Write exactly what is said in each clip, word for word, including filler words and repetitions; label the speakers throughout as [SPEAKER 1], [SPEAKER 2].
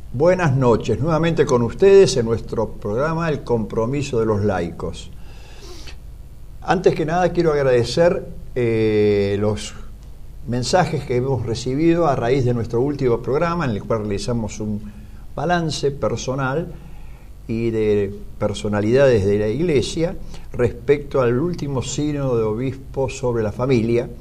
[SPEAKER 1] Buenas noches, nuevamente con ustedes en nuestro programa El Compromiso de los Laicos. Antes que nada quiero agradecer eh, los mensajes que hemos recibido a raíz de nuestro último programa, en el cual realizamos un balance personal y de personalidades de la Iglesia respecto al último sínodo de obispos sobre la familia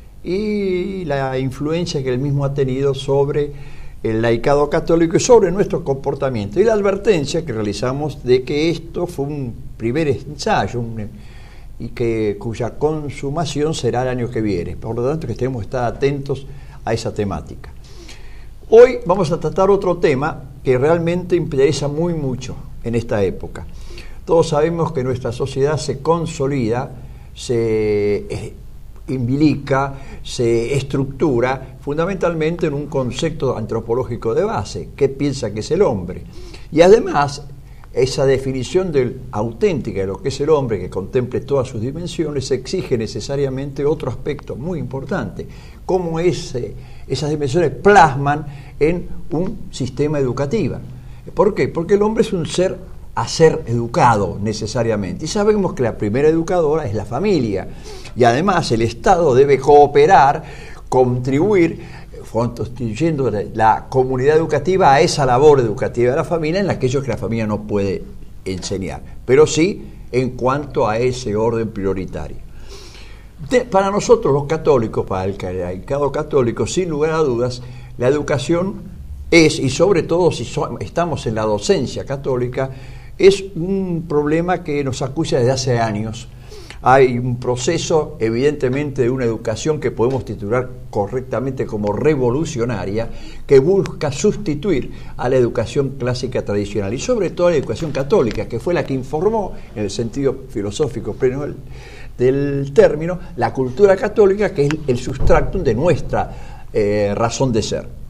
[SPEAKER 1] y la influencia que el mismo ha tenido sobre el laicado católico y sobre nuestro comportamiento, y la advertencia que realizamos de que esto fue un primer ensayo un, y que cuya consumación será el año que viene, por lo tanto que tenemos que estar atentos a esa temática. Hoy vamos a tratar otro tema que realmente interesa muy mucho en esta época. Todos sabemos que nuestra sociedad se consolida, se eh, imbilica, se estructura fundamentalmente en un concepto antropológico de base, ¿qué piensa que es el hombre? Y además, esa definición del, auténtica de lo que es el hombre, que contemple todas sus dimensiones, exige necesariamente otro aspecto muy importante, cómo ese, esas dimensiones plasman en un sistema educativo. ¿Por qué? Porque el hombre es un ser a ser educado necesariamente, y sabemos que la primera educadora es la familia, y además el Estado debe cooperar, contribuir, constituyendo la comunidad educativa a esa labor educativa de la familia en aquello que la familia no puede enseñar, pero sí en cuanto a ese orden prioritario. De, para nosotros los católicos, para el laicado católico, sin lugar a dudas, la educación es, y sobre todo si so, estamos en la docencia católica, es un problema que nos acucia desde hace años. Hay un proceso, evidentemente, de una educación que podemos titular correctamente como revolucionaria, que busca sustituir a la educación clásica tradicional, y sobre todo a la educación católica, que fue la que informó, en el sentido filosófico pleno del, del término, la cultura católica, que es el sustractum de nuestra eh, razón de ser.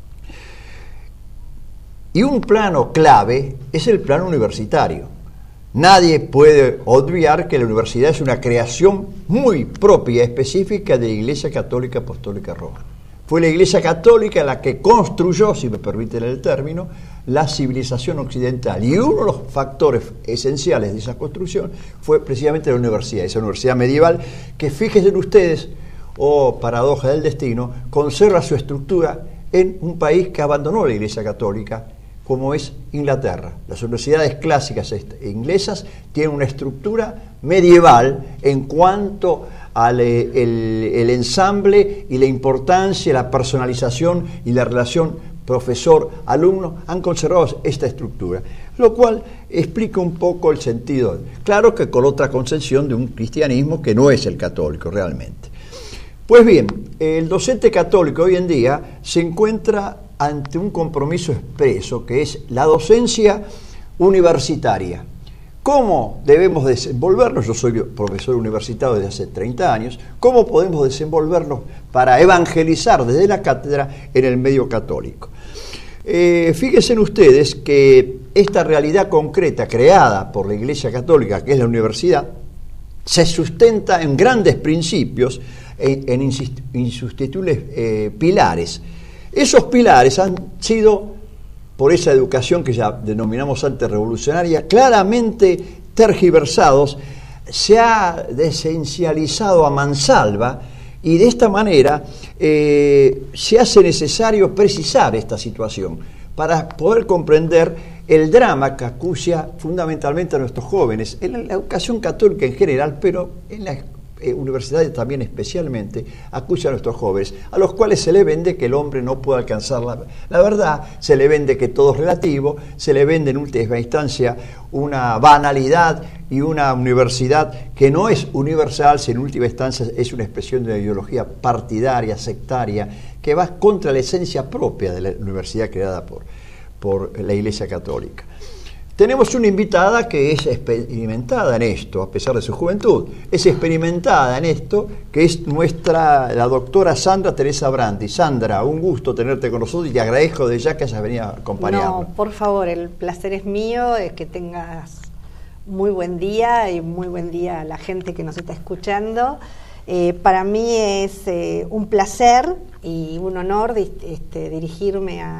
[SPEAKER 1] Y un plano clave es el plano universitario. Nadie puede obviar que la universidad es una creación muy propia, específica de la Iglesia Católica Apostólica Romana. Fue la Iglesia Católica la que construyó, si me permiten el término, la civilización occidental. Y uno de los factores esenciales de esa construcción fue precisamente la universidad, esa universidad medieval que, fíjense ustedes, oh paradoja del destino, conserva su estructura en un país que abandonó la Iglesia Católica, como es Inglaterra. Las universidades clásicas inglesas tienen una estructura medieval en cuanto al el, el ensamble y la importancia, la personalización y la relación profesor-alumno han conservado esta estructura, lo cual explica un poco el sentido, claro que con otra concepción de un cristianismo que no es el católico realmente. Pues bien, el docente católico hoy en día se encuentra ante un compromiso expreso, que es la docencia universitaria. ¿Cómo debemos desenvolvernos? Yo soy profesor universitario desde hace treinta años. ¿Cómo podemos desenvolvernos para evangelizar desde la cátedra en el medio católico? Eh, fíjense ustedes que esta realidad concreta creada por la Iglesia Católica, que es la universidad, se sustenta en grandes principios, en, en insustituibles eh, pilares. Esos pilares han sido, por esa educación que ya denominamos antes revolucionaria, claramente tergiversados, se ha desesencializado a mansalva, y de esta manera eh, se hace necesario precisar esta situación para poder comprender el drama que acucia fundamentalmente a nuestros jóvenes, en la educación católica en general, pero en la Eh, universidades también especialmente, acusa a nuestros jóvenes, a los cuales se le vende que el hombre no puede alcanzar la, la verdad, se le vende que todo es relativo, se le vende en última instancia una banalidad y una universidad que no es universal, sino en última instancia es una expresión de una ideología partidaria, sectaria, que va contra la esencia propia de la universidad creada por, por la Iglesia Católica. Tenemos una invitada que es experimentada en esto, a pesar de su juventud. Es experimentada en esto, que es nuestra, la doctora Sandra Teresa Brandi. Sandra, un gusto tenerte con nosotros y te agradezco de ya que hayas venido a acompañarnos.
[SPEAKER 2] No, por favor, el placer es mío, es que tengas muy buen día y muy buen día a la gente que nos está escuchando. Eh, para mí es eh, un placer y un honor de, este, dirigirme a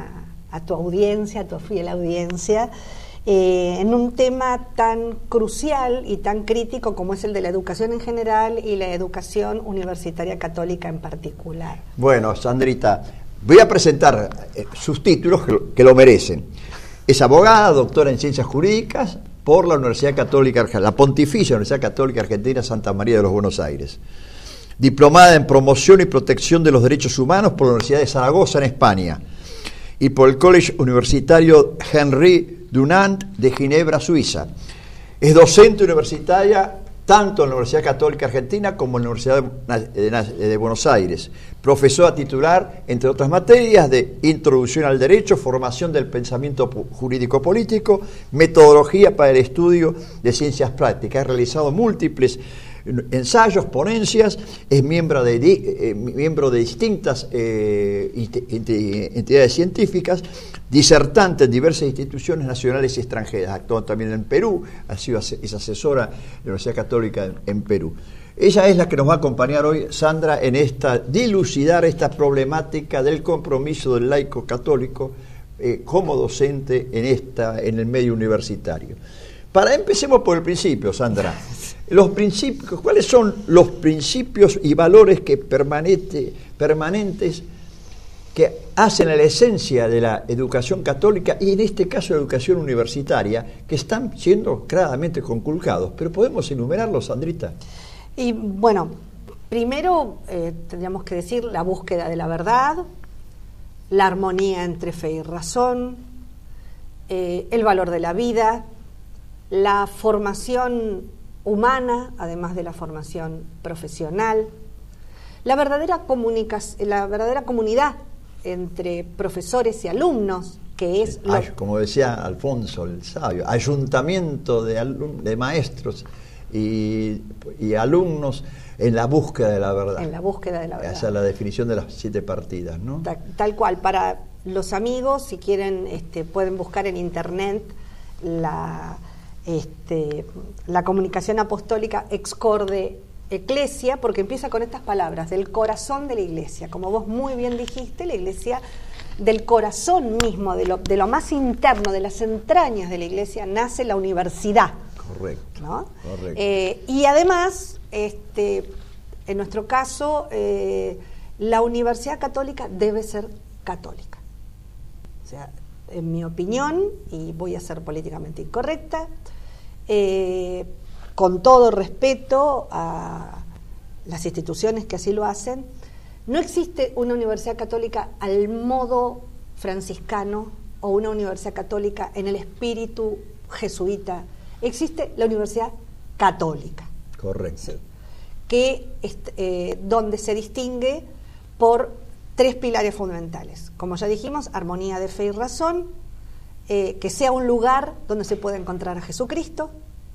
[SPEAKER 2] a tu audiencia, a tu fiel audiencia, eh, en un tema tan crucial y tan crítico como es el de la educación en general y la educación universitaria católica en particular.
[SPEAKER 1] Bueno, Sandrita, voy a presentar eh, sus títulos que lo, que lo merecen. Es abogada, doctora en Ciencias Jurídicas por la Universidad Católica Argentina, la Pontificia Universidad Católica Argentina Santa María de los Buenos Aires. Diplomada en Promoción y Protección de los Derechos Humanos por la Universidad de Zaragoza en España y por el College Universitario Henri Dunant de Ginebra, Suiza. Es docente universitaria tanto en la Universidad Católica Argentina como en la Universidad de, de Buenos Aires. Profesora titular, entre otras materias, de Introducción al Derecho, Formación del Pensamiento Jurídico-Político, Metodología para el Estudio de Ciencias Prácticas. Ha realizado múltiples ensayos, ponencias, es miembro de, eh, miembro de distintas eh, entidades científicas, disertante en diversas instituciones nacionales y extranjeras. Actuó también en Perú, ha sido es asesora de la Universidad Católica en, en Perú. Ella es la que nos va a acompañar hoy, Sandra, en esta dilucidar esta problemática del compromiso del laico católico eh, como docente en esta en el medio universitario. Para empecemos por el principio, Sandra. Los principios, ¿cuáles son los principios y valores que permanente, permanentes que hacen a la esencia de la educación católica y en este caso la educación universitaria, que están siendo claramente conculcados? Pero podemos enumerarlos, Sandrita.
[SPEAKER 2] Y bueno, primero eh, tendríamos que decir la búsqueda de la verdad, la armonía entre fe y razón, eh, el valor de la vida, la formación humana, además de la formación profesional, la verdadera comunicación, la verdadera comunidad entre profesores y alumnos, que es lo...
[SPEAKER 1] como decía Alfonso el Sabio, ayuntamiento de, alum de maestros y, y alumnos en la búsqueda de la verdad.
[SPEAKER 2] En la búsqueda de la verdad.
[SPEAKER 1] Esa es la definición de las siete partidas, ¿no?
[SPEAKER 2] Tal, tal cual. Para los amigos, si quieren, este, pueden buscar en internet la... Este, la comunicación apostólica Excorde Ecclesia, porque empieza con estas palabras, del corazón de la iglesia. Como vos muy bien dijiste, la iglesia, del corazón mismo, de lo, de lo más interno, de las entrañas de la iglesia, nace la universidad.
[SPEAKER 1] Correcto.
[SPEAKER 2] ¿No?
[SPEAKER 1] Correcto.
[SPEAKER 2] Eh, y además, este, en nuestro caso, eh, la Universidad Católica debe ser católica. O sea, en mi opinión, y voy a ser políticamente incorrecta, eh, con todo respeto a las instituciones que así lo hacen, no existe una universidad católica al modo franciscano o una universidad católica en el espíritu jesuita. Existe la universidad católica.
[SPEAKER 1] Correcto.
[SPEAKER 2] ¿Sí? Que eh, donde se distingue por tres pilares fundamentales. Como ya dijimos, armonía de fe y razón, eh, que sea un lugar donde se pueda encontrar a Jesucristo,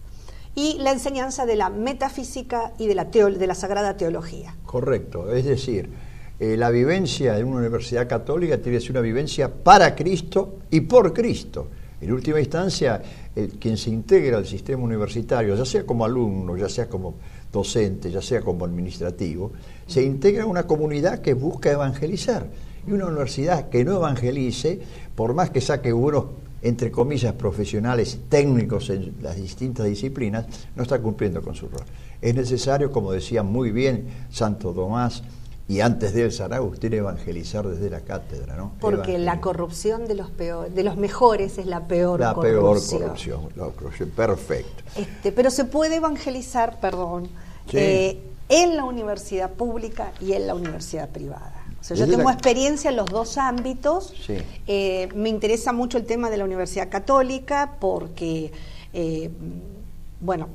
[SPEAKER 2] y la enseñanza de la metafísica y de la, teo de la sagrada teología.
[SPEAKER 1] Correcto, es decir, eh, la vivencia de una universidad católica tiene que ser una vivencia para Cristo y por Cristo. En última instancia, eh, quien se integra al sistema universitario, ya sea como alumno, ya sea como docente, ya sea como administrativo, se integra a una comunidad que busca evangelizar. Y una universidad que no evangelice, por más que saque buenos, entre comillas, profesionales técnicos en las distintas disciplinas, no está cumpliendo con su rol. Es necesario, como decía muy bien Santo Tomás, y antes de él San Agustín, evangelizar desde la cátedra, ¿no?
[SPEAKER 2] Porque la corrupción de los peor, de los mejores es la peor
[SPEAKER 1] la
[SPEAKER 2] corrupción.
[SPEAKER 1] peor corrupción. La corrupción, perfecto.
[SPEAKER 2] Este, pero se puede evangelizar, perdón,
[SPEAKER 1] sí.
[SPEAKER 2] eh, en la universidad pública y en la universidad privada. O sea, yo tengo
[SPEAKER 1] la...
[SPEAKER 2] experiencia en los dos ámbitos. Sí. Eh, me interesa mucho el tema de la Universidad Católica porque, eh, bueno,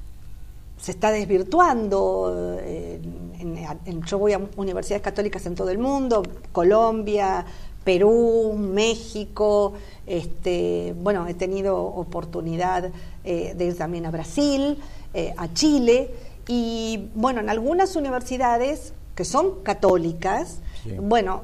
[SPEAKER 2] se está desvirtuando. Eh, en, en, yo voy a universidades católicas en todo el mundo, Colombia, Perú, México. Este, bueno, he tenido oportunidad eh, de ir también a Brasil, eh, a Chile. Y, bueno, en algunas universidades que son católicas, sí. bueno,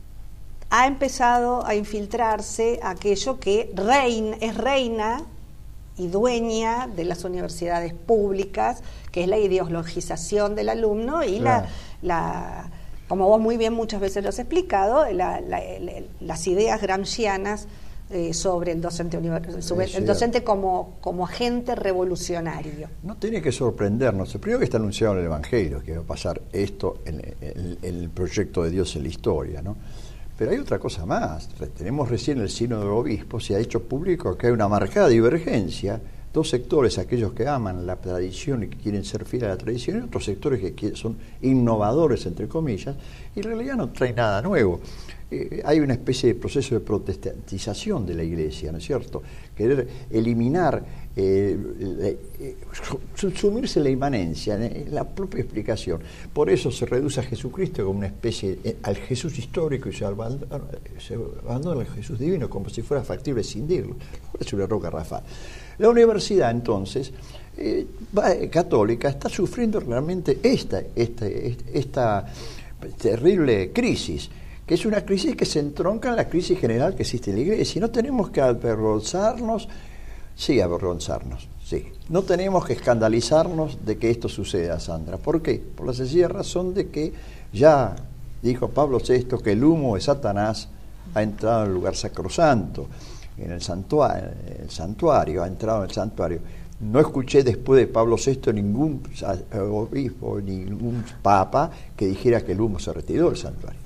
[SPEAKER 2] ha empezado a infiltrarse aquello que reina, es reina y dueña de las universidades públicas, que es la ideologización del alumno y claro. la, la como vos muy bien muchas veces lo has explicado, la, la, la, las ideas gramscianas eh, sobre el docente sobre el docente como, como agente revolucionario.
[SPEAKER 1] No tiene que sorprendernos. Primero que está anunciado en el Evangelio que va a pasar esto en el, en el proyecto de Dios en la historia, ¿no? Pero hay otra cosa más. Tenemos recién el Sínodo de Obispos, se ha hecho público que hay una marcada divergencia. Dos sectores, aquellos que aman la tradición y que quieren ser fieles a la tradición, y otros sectores que son innovadores, entre comillas, y en realidad no trae nada nuevo. Eh, hay una especie de proceso de protestantización de la Iglesia, ¿no es cierto? Querer eliminar, eh, eh, subsumirse la inmanencia, en la propia explicación. Por eso se reduce a Jesucristo como una especie, eh, al Jesús histórico, y se abandona, se abandona al Jesús divino como si fuera factible escindirlo. Es un error garrafal. La universidad, entonces, eh, católica, está sufriendo realmente esta, esta, esta terrible crisis, que es una crisis que se entronca en la crisis general que existe en la Iglesia. Y no tenemos que avergonzarnos, sí, avergonzarnos, sí. No tenemos que escandalizarnos de que esto suceda, Sandra. ¿Por qué? Por la sencilla razón de que ya dijo Pablo sexto que el humo de Satanás ha entrado en el lugar sacrosanto. En el santuario, el santuario, ha entrado en el santuario. No escuché después de Pablo sexto ningún obispo, ningún papa que dijera que el humo se retiró del santuario.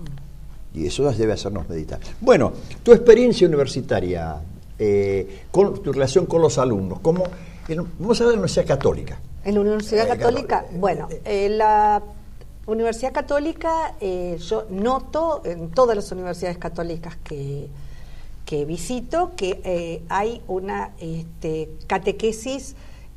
[SPEAKER 1] Y eso debe hacernos meditar. Bueno, tu experiencia universitaria, eh, con tu relación con los alumnos, ¿cómo? Vamos a ver la Universidad Católica.
[SPEAKER 2] En la Universidad
[SPEAKER 1] eh,
[SPEAKER 2] Católica, eh, bueno, eh, la Universidad Católica, eh, yo noto en todas las universidades católicas que que visito, que eh, hay una este, catequesis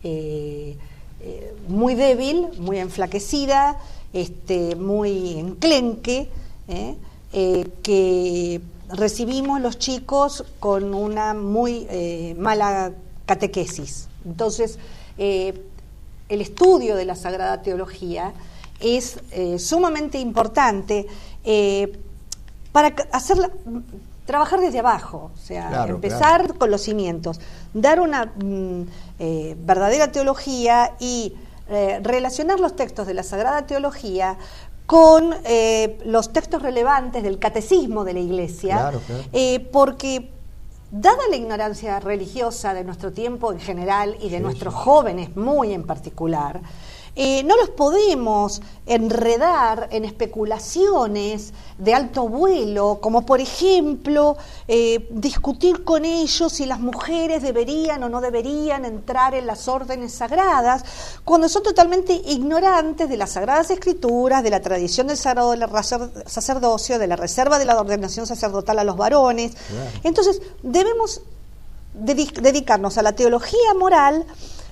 [SPEAKER 2] eh, eh, muy débil, muy enflaquecida, este, muy enclenque, eh, eh, que recibimos los chicos con una muy eh, mala catequesis. Entonces, eh, el estudio de la Sagrada Teología es eh, sumamente importante eh, para hacerla... trabajar desde abajo, o sea,
[SPEAKER 1] claro,
[SPEAKER 2] empezar
[SPEAKER 1] claro.
[SPEAKER 2] con los cimientos, dar una mm, eh, verdadera teología y eh, relacionar los textos de la Sagrada Teología con eh, los textos relevantes del catecismo de la Iglesia,
[SPEAKER 1] claro, claro.
[SPEAKER 2] Eh, porque dada la ignorancia religiosa de nuestro tiempo en general y de sí, nuestros sí. jóvenes muy en particular, Eh, no los podemos enredar en especulaciones de alto vuelo, como por ejemplo eh, discutir con ellos si las mujeres deberían o no deberían entrar en las órdenes sagradas, cuando son totalmente ignorantes de las Sagradas Escrituras, de la tradición del sagrado sacerdocio, de la reserva de la ordenación sacerdotal a los varones. Claro. Entonces debemos dedic- dedicarnos a la teología moral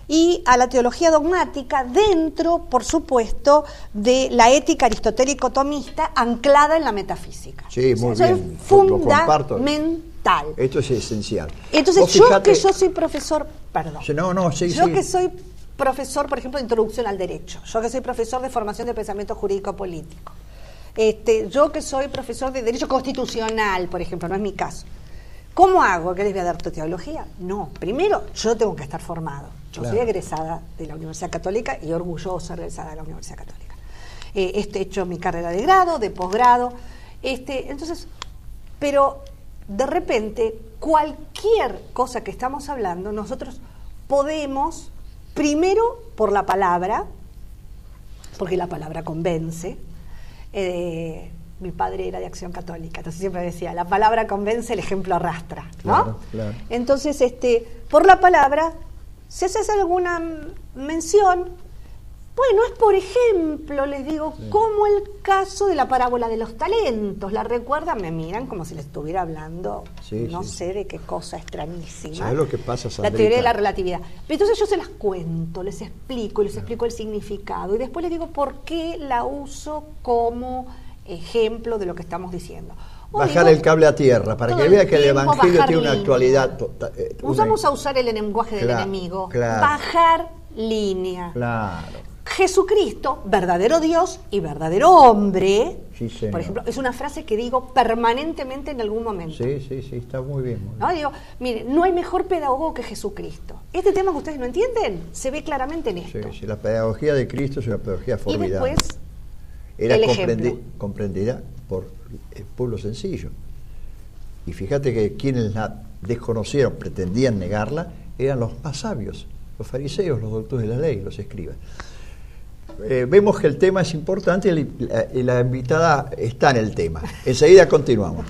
[SPEAKER 2] y a la teología dogmática dentro, por supuesto, de la ética aristotélico-tomista anclada en la metafísica.
[SPEAKER 1] Sí, muy
[SPEAKER 2] o sea,
[SPEAKER 1] bien.
[SPEAKER 2] Es fundamental.
[SPEAKER 1] Esto es esencial.
[SPEAKER 2] Entonces, yo fíjate... que yo soy profesor, perdón.
[SPEAKER 1] No, no, sí,
[SPEAKER 2] yo
[SPEAKER 1] sí.
[SPEAKER 2] que soy profesor, por ejemplo, de introducción al derecho. Yo que soy profesor de formación de pensamiento jurídico-político. Este, yo que soy profesor de derecho constitucional, por ejemplo, no es mi caso. ¿Cómo hago? ¿Qué les voy a dar tu teología? No, primero yo tengo que estar formado. Yo claro. soy egresada de la Universidad Católica y orgullosa egresada de la Universidad Católica. Eh, este, he hecho mi carrera de grado, de posgrado. Este, entonces, pero de repente, cualquier cosa que estamos hablando, nosotros podemos, primero por la palabra, porque la palabra convence. Eh, mi padre era de Acción Católica, entonces siempre decía, la palabra convence, el ejemplo arrastra, ¿no?
[SPEAKER 1] Claro, claro.
[SPEAKER 2] Entonces, este, por la palabra, si haces alguna mención, bueno, es por ejemplo, les digo, sí. como el caso de la parábola de los talentos. ¿La recuerdan? Me miran como si les estuviera hablando, sí, no sí. sé de qué cosa extrañísima.
[SPEAKER 1] ¿Sabes lo que pasa, Sandrita?
[SPEAKER 2] La teoría de la relatividad. Pero entonces yo se las cuento, les explico, les explico el significado y después les digo por qué la uso como ejemplo de lo que estamos diciendo. O
[SPEAKER 1] bajar
[SPEAKER 2] digo,
[SPEAKER 1] el cable a tierra, para que vea que el Evangelio tiene una actualidad. Total, eh,
[SPEAKER 2] una... Usamos a usar el lenguaje del claro, enemigo.
[SPEAKER 1] Claro.
[SPEAKER 2] Bajar línea.
[SPEAKER 1] Claro.
[SPEAKER 2] Jesucristo, verdadero Dios y verdadero hombre,
[SPEAKER 1] sí,
[SPEAKER 2] por ejemplo, es una frase que digo permanentemente en algún momento.
[SPEAKER 1] Sí, sí, sí, está muy bien. Muy bien.
[SPEAKER 2] ¿No? Digo, mire, no hay mejor pedagogo que Jesucristo. Este tema que ustedes no entienden, se ve claramente en esto.
[SPEAKER 1] Sí, sí, la pedagogía de Cristo es una pedagogía formidable.
[SPEAKER 2] Y después...
[SPEAKER 1] era comprendi comprendida por el pueblo sencillo. Y fíjate que quienes la desconocieron, pretendían negarla, eran los más sabios, los fariseos, los doctores de la ley, los escribas. Eh, vemos que el tema es importante y la, y la invitada está en el tema. Enseguida continuamos.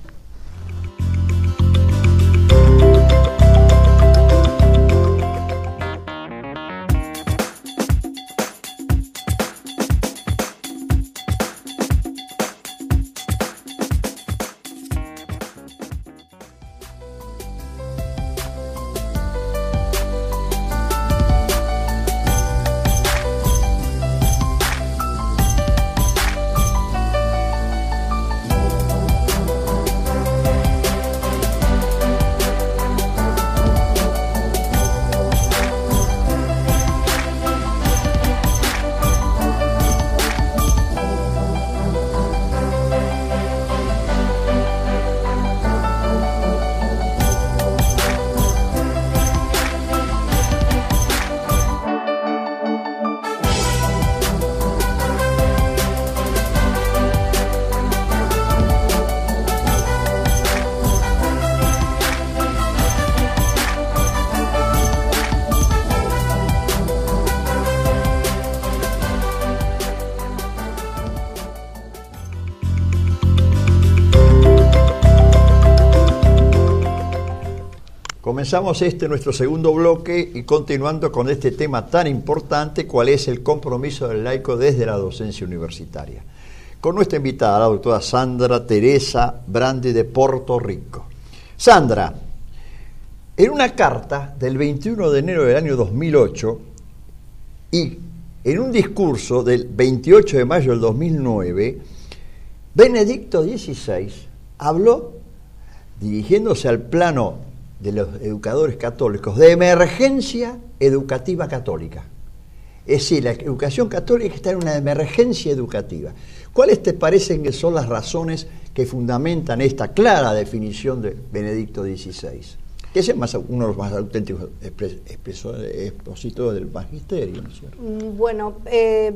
[SPEAKER 1] Comenzamos este nuestro segundo bloque y continuando con este tema tan importante, cuál es el compromiso del laico desde la docencia universitaria. Con nuestra invitada, la doctora Sandra Teresa Brandi de Puerto Rico. Sandra, en una carta del veintiuno de enero del año dos mil ocho y en un discurso del veintiocho de mayo del dos mil nueve, Benedicto dieciséis habló, dirigiéndose al plano de los educadores católicos, de emergencia educativa católica. Es decir, la educación católica está en una emergencia educativa. ¿Cuáles te parecen que son las razones que fundamentan esta clara definición de Benedicto dieciséis? Que es el más, uno de los más auténticos expositores del magisterio, ¿no es cierto?
[SPEAKER 2] Bueno, eh,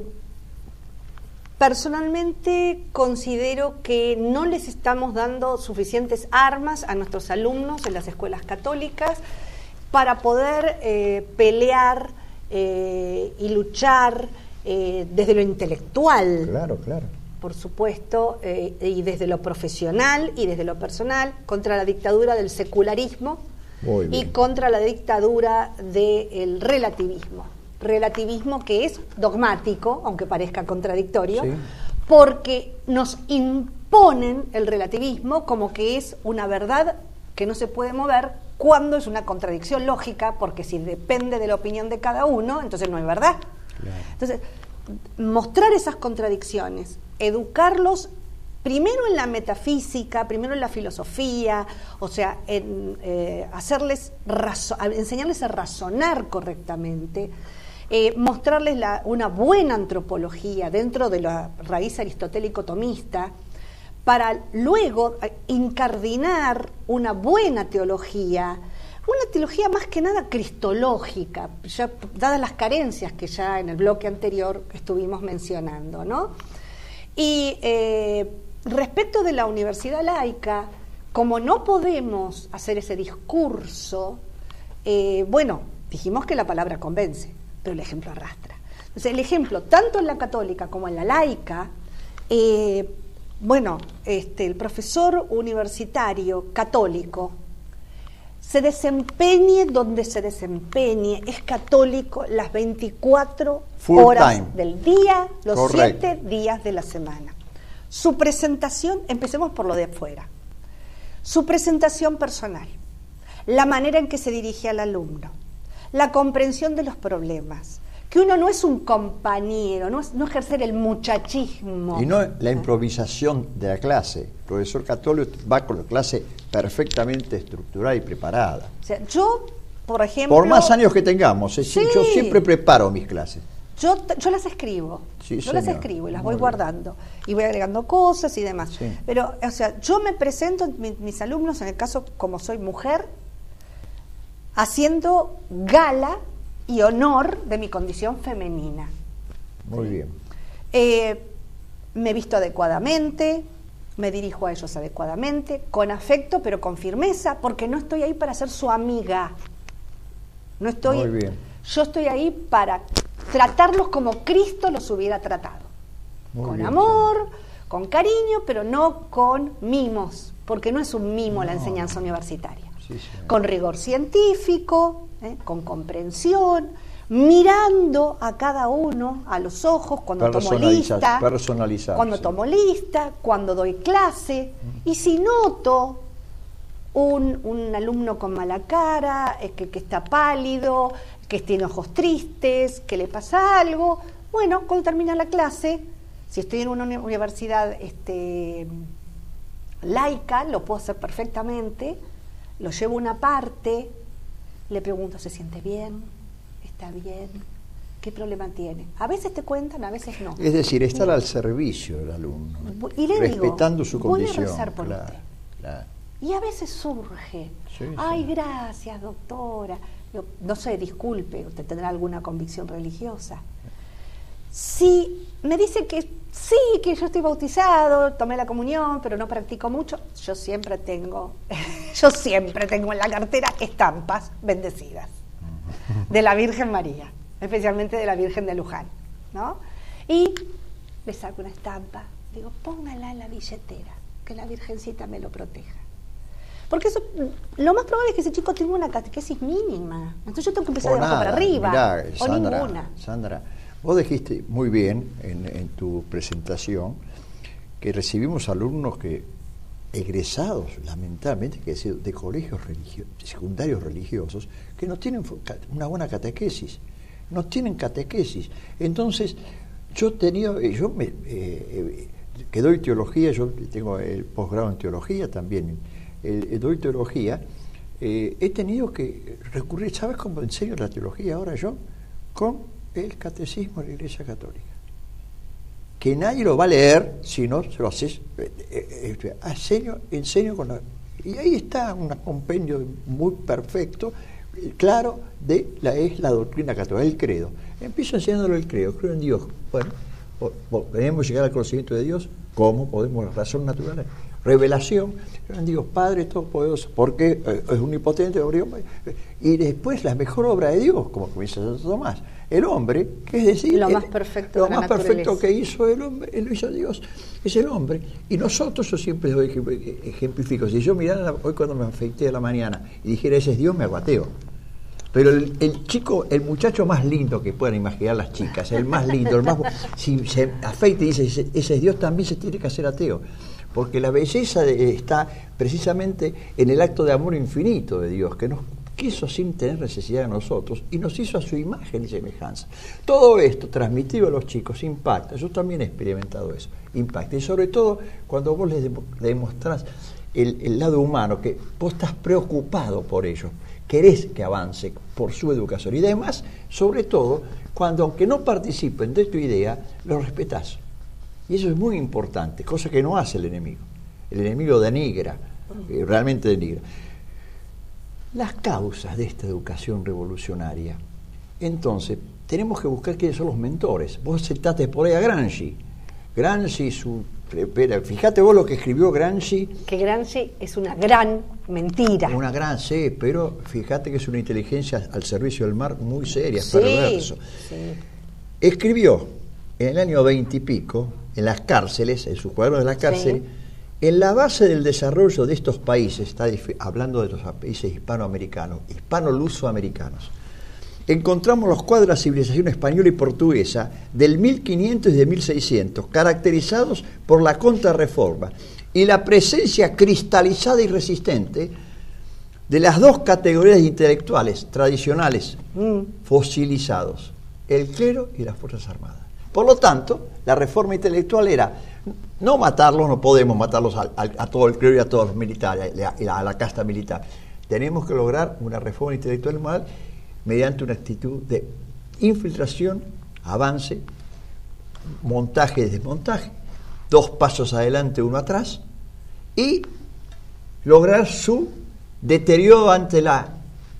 [SPEAKER 2] personalmente considero que no les estamos dando suficientes armas a nuestros alumnos en las escuelas católicas para poder eh, pelear eh, y luchar eh, desde lo intelectual.
[SPEAKER 1] Claro, claro.
[SPEAKER 2] Por supuesto, eh, y desde lo profesional y desde lo personal, contra la dictadura del secularismo y contra la dictadura del relativismo. Relativismo que es dogmático, aunque parezca contradictorio, sí, porque nos imponen el relativismo como que es una verdad que no se puede mover, cuando es una contradicción lógica, porque si depende de la opinión de cada uno, entonces no hay verdad. Claro. Entonces, mostrar esas contradicciones, educarlos primero en la metafísica, primero en la filosofía, o sea, en, eh, hacerles razo- enseñarles a razonar correctamente, Eh, mostrarles la, una buena antropología dentro de la raíz aristotélico-tomista, para luego incardinar una buena teología, una teología más que nada cristológica, ya, dadas las carencias que ya en el bloque anterior estuvimos mencionando, ¿no? Y eh, respecto de la universidad laica, como no podemos hacer ese discurso, eh, bueno, dijimos que la palabra convence, pero el ejemplo arrastra. Entonces, el ejemplo, tanto en la católica como en la laica, eh, bueno, este, el profesor universitario católico se desempeñe donde se desempeñe, es católico las veinticuatro Full horas time. Del día, los Correcto. siete días de la semana. Su presentación, empecemos por lo de afuera, su presentación personal, la manera en que se dirige al alumno, la comprensión de los problemas, que uno no es un compañero, no, es, no ejercer el muchachismo.
[SPEAKER 1] Y no la improvisación de la clase. El profesor católico va con la clase perfectamente estructurada y preparada.
[SPEAKER 2] O sea, yo, por ejemplo...
[SPEAKER 1] Por más años que tengamos, es sí, yo siempre preparo mis clases.
[SPEAKER 2] Yo, yo las escribo, sí, yo señor. las escribo y las Muy voy guardando. Bien. Y voy agregando cosas y demás. Sí. Pero, o sea, yo me presento, mi, mis alumnos, en el caso, como soy mujer, haciendo gala y honor de mi condición femenina.
[SPEAKER 1] Muy bien.
[SPEAKER 2] Eh, me visto adecuadamente, me dirijo a ellos adecuadamente, con afecto, pero con firmeza, porque no estoy ahí para ser su amiga. No estoy,
[SPEAKER 1] Muy bien.
[SPEAKER 2] Yo estoy ahí para tratarlos como Cristo los hubiera tratado. Muy con bien, amor, Sandra. Con cariño, pero no con mimos, porque no es un mimo no. la enseñanza universitaria. Sí, sí. Con rigor científico, ¿eh? con comprensión, mirando a cada uno a los ojos cuando tomo lista, cuando sí. tomo lista, cuando doy clase, mm. y si noto un, un alumno con mala cara, que, que está pálido, que tiene ojos tristes, que le pasa algo, bueno, cuando termina la clase, si estoy en una universidad este, laica, lo puedo hacer perfectamente, lo llevo una parte, le pregunto, ¿se siente bien? ¿Está bien? ¿Qué problema tiene? A veces te cuentan, a veces no.
[SPEAKER 1] Es decir, estar y, al servicio del alumno,
[SPEAKER 2] y le
[SPEAKER 1] respetando
[SPEAKER 2] digo,
[SPEAKER 1] su condición.
[SPEAKER 2] Voy a rezar por
[SPEAKER 1] claro,
[SPEAKER 2] usted.
[SPEAKER 1] Claro.
[SPEAKER 2] Y a veces surge, sí, ay, sí. gracias, doctora. Yo, no sé, disculpe, usted tendrá alguna convicción religiosa. Si me dice que sí, que yo estoy bautizado, tomé la comunión, pero no practico mucho, yo siempre tengo, yo siempre tengo en la cartera estampas bendecidas de la Virgen María, especialmente de la Virgen de Luján, ¿no? Y le saco una estampa, digo, póngala en la billetera, que la Virgencita me lo proteja. Porque eso, lo más probable es que ese chico tenga una catequesis mínima. Entonces yo tengo que empezar
[SPEAKER 1] o
[SPEAKER 2] de abajo
[SPEAKER 1] nada,
[SPEAKER 2] para arriba.
[SPEAKER 1] Mirá,
[SPEAKER 2] o
[SPEAKER 1] Sandra,
[SPEAKER 2] ninguna.
[SPEAKER 1] Sandra, vos dijiste muy bien en, en tu presentación que recibimos alumnos que egresados, lamentablemente, que de, de colegios religiosos, secundarios religiosos, que no tienen una buena catequesis. No tienen catequesis. Entonces, yo tenía, yo me, eh, que doy teología, yo tengo el posgrado en teología también, el, el doy teología, eh, he tenido que recurrir, ¿sabes cómo enseño la teología ahora yo? Con el catecismo de la Iglesia Católica. Que nadie lo va a leer si no se lo haces. Eh, eh, enseño, enseño con la, y ahí está un compendio muy perfecto, claro, de la es la doctrina católica, el credo. Empiezo enseñándole el credo, creo en Dios. Bueno, podemos llegar al conocimiento de Dios, ¿cómo podemos? La razón natural, revelación, creo en Dios Padre Todopoderoso, porque es omnipotente, y después la mejor obra de Dios, como comienza Santo Tomás, el hombre, que es decir,
[SPEAKER 2] lo
[SPEAKER 1] el,
[SPEAKER 2] más perfecto,
[SPEAKER 1] lo más perfecto que hizo el hombre, lo hizo Dios, es el hombre. Y nosotros, yo siempre doy ejemplifico, si yo mirara hoy cuando me afeité a la mañana y dijera ese es Dios, me aguateo. Pero el, el chico, el muchacho más lindo que puedan imaginar las chicas, el más lindo, el más, si se afeita y dice ese, ese es Dios, también se tiene que hacer ateo. Porque la belleza de, está precisamente en el acto de amor infinito de Dios, que nos quiso sin tener necesidad de nosotros y nos hizo a su imagen y semejanza. Todo esto transmitido a los chicos impacta. Yo también he experimentado eso, impacta. Y sobre todo cuando vos les demostrás el, el lado humano, que vos estás preocupado por ellos, querés que avance por su educación. Y además, sobre todo, cuando aunque no participen de tu idea, los respetás. Y eso es muy importante, cosa que no hace el enemigo. El enemigo denigra, eh, realmente denigra. Las causas de esta educación revolucionaria. Entonces, tenemos que buscar quiénes son los mentores. Vos citaste por ahí a Gramsci. Gramsci, su... Espera, fíjate vos lo que escribió Gramsci.
[SPEAKER 2] Que Gramsci es una gran mentira.
[SPEAKER 1] Una gran, sí, pero fíjate que es una inteligencia al servicio del mar muy seria,
[SPEAKER 2] sí,
[SPEAKER 1] perverso.
[SPEAKER 2] Sí.
[SPEAKER 1] Escribió en el año veinte y pico, en las cárceles, en sus cuadernos de la cárcel, sí. En la base del desarrollo de estos países, está hablando de los países hispanoamericanos, hispano-lusoamericanos, encontramos los cuadros de la civilización española y portuguesa del mil quinientos y de mil seiscientos, caracterizados por la contrarreforma y la presencia cristalizada y resistente de las dos categorías intelectuales tradicionales mm. fosilizados, el clero y las Fuerzas Armadas. Por lo tanto, la reforma intelectual era no matarlos, no podemos matarlos a, a, a todo el clero y a todos los militares, y a, a la casta militar. Tenemos que lograr una reforma intelectual moral mediante una actitud de infiltración, avance, montaje y desmontaje, dos pasos adelante, uno atrás, y lograr su deterioro ante la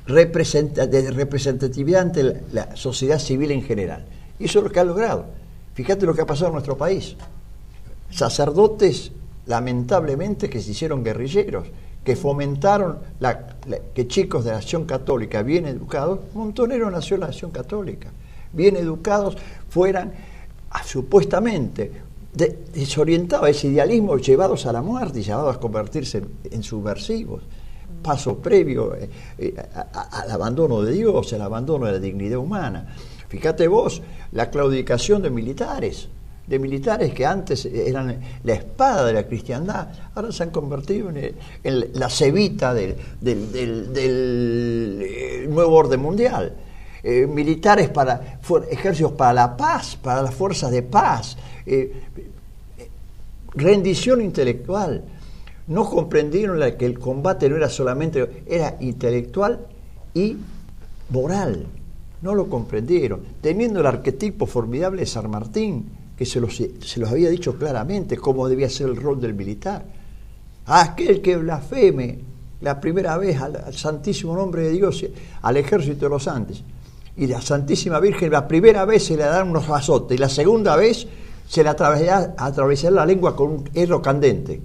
[SPEAKER 1] representatividad ante la, la sociedad civil en general. Y eso es lo que ha logrado. Fíjate lo que ha pasado en nuestro país. sacerdotes, lamentablemente, que se hicieron guerrilleros, que fomentaron la, la, que chicos de la Acción Católica bien educados, Montonero nació en la Acción Católica, bien educados, fueran a, supuestamente de, desorientados, ese idealismo, llevados a la muerte y llevados a convertirse en, en subversivos. Paso previo eh, eh, a, a, al abandono de Dios, al abandono de la dignidad humana. Fíjate vos, la claudicación de militares, de militares que antes eran la espada de la cristiandad, ahora se han convertido en, en la cevita del, del, del, del nuevo orden mundial. Eh, militares para ejércitos para la paz, para las fuerzas de paz, eh, rendición intelectual. No comprendieron la, que el combate no era solamente, era intelectual y moral. No lo comprendieron. Teniendo el arquetipo formidable de San Martín, que se los, se los había dicho claramente cómo debía ser el rol del militar. Aquel que blasfeme la primera vez al, al Santísimo Nombre de Dios, al ejército de los Andes, y la Santísima Virgen la primera vez se le dan unos azotes, y la segunda vez se le atravesará, atravesará la lengua con un hierro candente.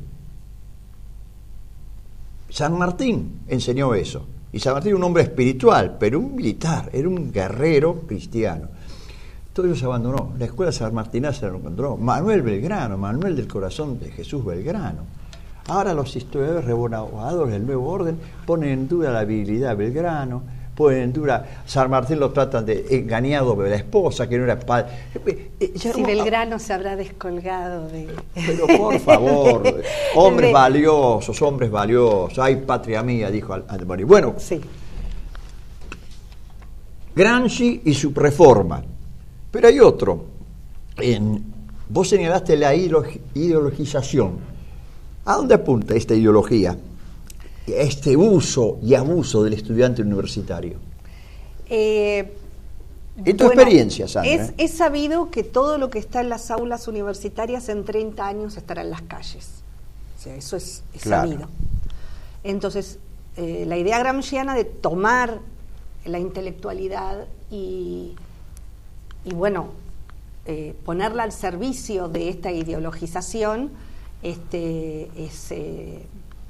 [SPEAKER 1] San Martín enseñó eso. Y San Martín era un hombre espiritual, pero un militar, era un guerrero cristiano. Todo eso se abandonó. La escuela sanmartinana se lo encontró. Manuel Belgrano, Manuel del corazón de Jesús Belgrano. Ahora los historiadores renovados del nuevo orden ponen en duda la habilidad de Belgrano, ponen en duda, San Martín lo tratan de engañado de la esposa, que no era padre.
[SPEAKER 2] Si Belgrano se habrá descolgado de...
[SPEAKER 1] Pero por favor, hombres de... valiosos, hombres valiosos, ay patria mía, dijo Antonio. Bueno,
[SPEAKER 2] sí.
[SPEAKER 1] Gramsci y su reforma. Pero hay otro. En, vos señalaste la ideologización. ¿A dónde apunta esta ideología? Este uso y abuso del estudiante universitario.
[SPEAKER 2] Eh,
[SPEAKER 1] ¿En tu
[SPEAKER 2] bueno,
[SPEAKER 1] experiencia, Sandra?
[SPEAKER 2] Es, es sabido que todo lo que está en las aulas universitarias en treinta años estará en las calles. O sea, eso es, es
[SPEAKER 1] claro.
[SPEAKER 2] sabido. Entonces, eh, la idea gramsciana de tomar la intelectualidad y, y bueno, eh, ponerla al servicio de esta ideologización este, es... Eh,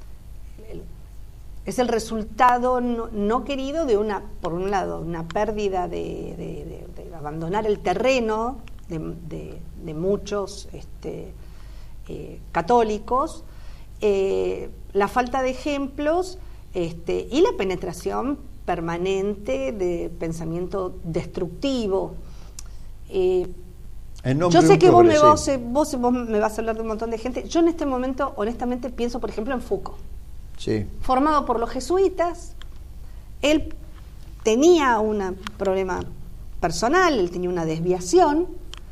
[SPEAKER 2] es el resultado no, no querido de una, por un lado, una pérdida de, de, de, de abandonar el terreno de, de, de muchos este, eh, católicos, eh, la falta de ejemplos este, y la penetración permanente de pensamiento destructivo. Eh, yo sé que vos me, vos, vos, vos me vas a hablar de un montón de gente. Yo en este momento, honestamente, pienso, por ejemplo, en Foucault.
[SPEAKER 1] Sí.
[SPEAKER 2] Formado por los jesuitas, él tenía un problema personal, él tenía una desviación,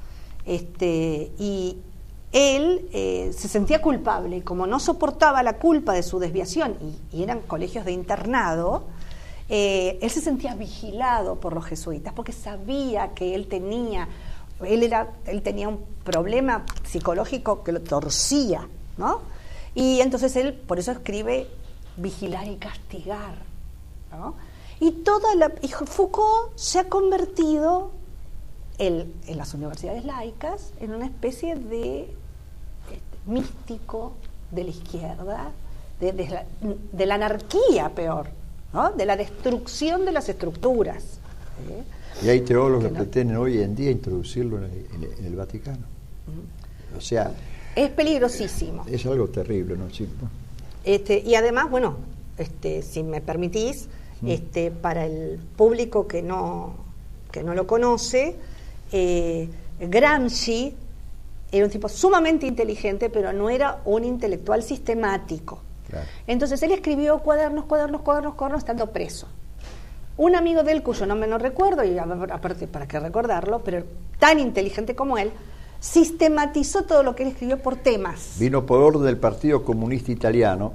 [SPEAKER 2] este, y él eh, se sentía culpable, como no soportaba la culpa de su desviación, y, y eran colegios de internado, eh, él se sentía vigilado por los jesuitas, porque sabía que él tenía, él, era, él tenía un problema psicológico que lo torcía, ¿no? Y entonces él, por eso escribe vigilar y castigar, ¿no? Y toda la y Foucault se ha convertido el, en las universidades laicas en una especie de este, místico de la izquierda, de, de, la, de la anarquía peor, ¿no? De la destrucción de las estructuras. ¿Sí?
[SPEAKER 1] Y hay teólogos que, que
[SPEAKER 2] no.
[SPEAKER 1] pretenden hoy en día introducirlo en el, en el, en el Vaticano. Uh-huh. O sea...
[SPEAKER 2] Es peligrosísimo.
[SPEAKER 1] Es algo terrible, ¿no? Sí.
[SPEAKER 2] Este, y además, bueno, este, si me permitís, mm. este, para el público que no, que no lo conoce, eh, Gramsci era un tipo sumamente inteligente, pero no era un intelectual sistemático. Claro. Entonces él escribió cuadernos, cuadernos, cuadernos, cuadernos, estando preso. Un amigo de él, cuyo nombre no recuerdo, y aparte para qué recordarlo, pero tan inteligente como él, sistematizó todo lo que él escribió por temas.
[SPEAKER 1] Vino por orden del Partido Comunista Italiano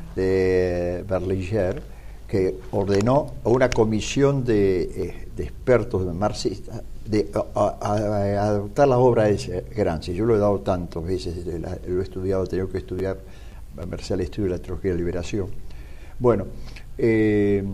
[SPEAKER 1] de Berlinguer, que ordenó a una comisión de, de expertos marxistas de a, a, a adoptar las obras de Gramsci. Yo lo he dado tantas veces, la, lo he estudiado, he tenido que estudiar a merced al estudio de la teología de la liberación. Bueno, eh,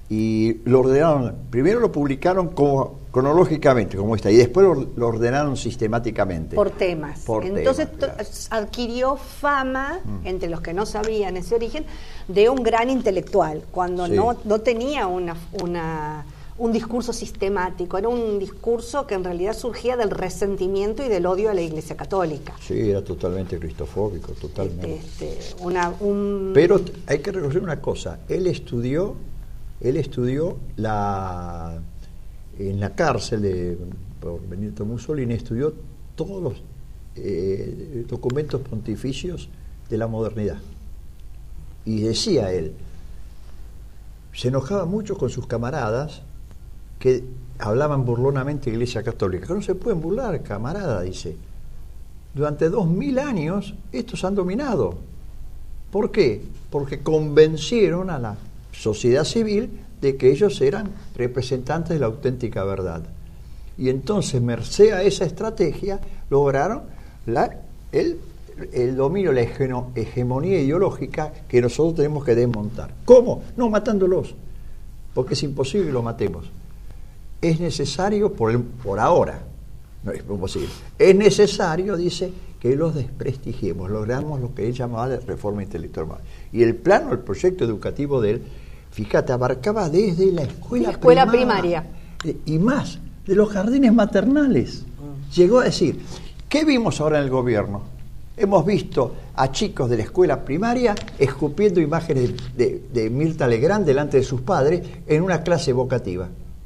[SPEAKER 1] y lo ordenaron, primero lo publicaron como, cronológicamente, como está, y después lo, lo ordenaron sistemáticamente.
[SPEAKER 2] Por temas.
[SPEAKER 1] Por
[SPEAKER 2] Entonces
[SPEAKER 1] temas, claro.
[SPEAKER 2] adquirió fama,
[SPEAKER 1] mm.
[SPEAKER 2] entre los que no sabían ese origen, de un gran intelectual, cuando
[SPEAKER 1] sí.
[SPEAKER 2] no, no tenía una, una, un discurso sistemático, era un discurso que en realidad surgía del resentimiento y del odio a la Iglesia Católica.
[SPEAKER 1] Sí, era totalmente cristofóbico, totalmente.
[SPEAKER 2] Este, este, una, un...
[SPEAKER 1] Pero hay que reconocer una cosa, él estudió, él estudió la... en la cárcel de por Benito Mussolini, estudió todos los eh, documentos pontificios de la modernidad. Y decía él, se enojaba mucho con sus camaradas que hablaban burlonamente de Iglesia Católica. Que no se pueden burlar, camarada, dice. Durante dos mil años estos han dominado. ¿Por qué? Porque convencieron a la sociedad civil de que ellos eran representantes de la auténtica verdad. Y entonces, merced a esa estrategia, lograron la, el, el dominio, la hegemonía ideológica que nosotros tenemos que desmontar. ¿Cómo? No matándolos, porque es imposible que los matemos. Es necesario, por, el, por ahora, no es imposible, es necesario, dice, que los desprestigiemos, logramos lo que él llamaba la reforma intelectual. Y el plano, el proyecto educativo de él, fíjate, abarcaba desde la escuela,
[SPEAKER 2] la escuela
[SPEAKER 1] primaria,
[SPEAKER 2] primaria
[SPEAKER 1] y más, de los jardines maternales. Mm. Llegó a decir, ¿qué vimos ahora en el gobierno? Hemos visto a chicos de la escuela primaria escupiendo imágenes de, de, de Mirta Legrand delante de sus padres en una clase vocativa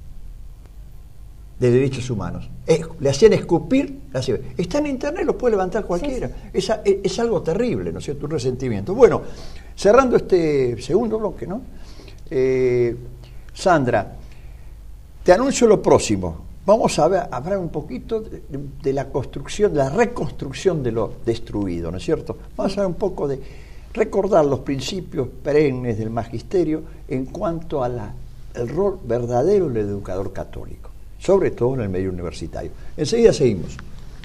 [SPEAKER 1] de derechos humanos. Es, le hacían escupir, le hacían, está en internet, lo puede levantar cualquiera. Sí, sí. Es, es, es algo terrible, ¿no es cierto? Un resentimiento. Bueno, cerrando este segundo bloque, ¿no? Eh, Sandra, te anuncio lo próximo. Vamos a, ver, a hablar un poquito de, de la construcción, de la reconstrucción de lo destruido, ¿no es cierto? Vamos a hablar un poco de recordar los principios perennes del magisterio en cuanto al rol verdadero del educador católico, sobre todo en el medio universitario. Enseguida seguimos.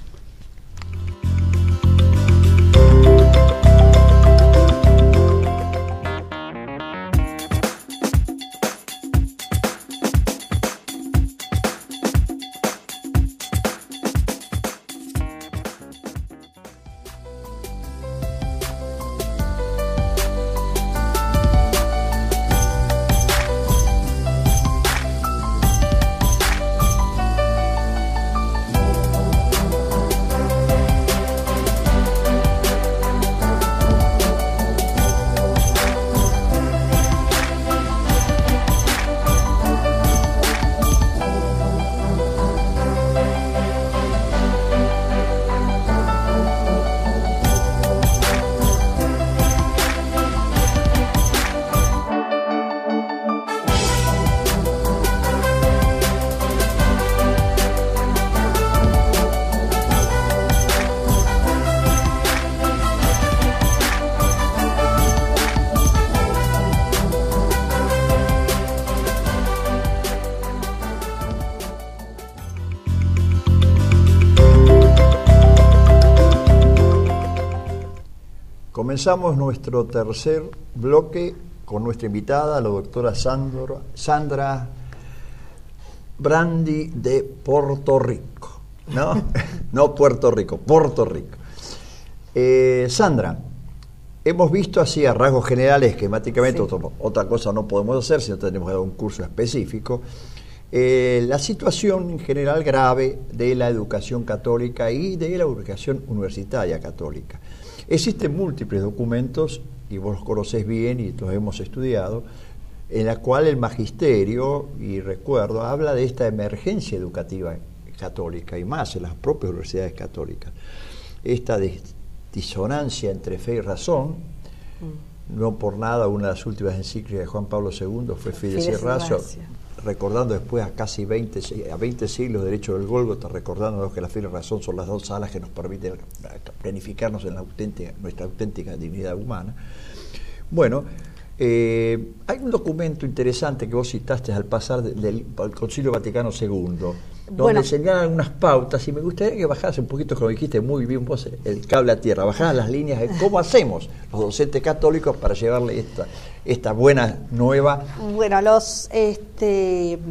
[SPEAKER 1] Comenzamos nuestro tercer bloque con nuestra invitada, la doctora Sandra, Sandra Brandi de Puerto Rico. ¿No? No Puerto Rico, Puerto Rico. Eh, Sandra, hemos visto así a rasgos generales, esquemáticamente, sí. otra, otra cosa no podemos hacer si no tenemos que dar un curso específico, eh, la situación en general grave de la educación católica y de la educación universitaria católica. Existen múltiples documentos, y vos los conocés bien y los hemos estudiado, en la cual el magisterio, y recuerdo, habla de esta emergencia educativa católica, y más en las propias universidades católicas. Esta disonancia entre fe y razón, mm. no por nada una de las últimas encíclicas de Juan Pablo segundo fue Fides y Ratio, recordando después a casi veinte, a veinte siglos de derecho del Gólgota, recordándonos que la fe y la razón son las dos alas que nos permiten planificarnos en la auténtica, nuestra auténtica dignidad humana. Bueno, eh, hay un documento interesante que vos citaste al pasar del, del Concilio Vaticano segundo, donde
[SPEAKER 2] bueno,
[SPEAKER 1] señalan algunas pautas, y me gustaría que bajaras un poquito, como dijiste muy bien vos, el cable a tierra, bajaras las líneas de cómo hacemos los docentes católicos para llevarle esta, esta buena nueva.
[SPEAKER 2] Bueno, los este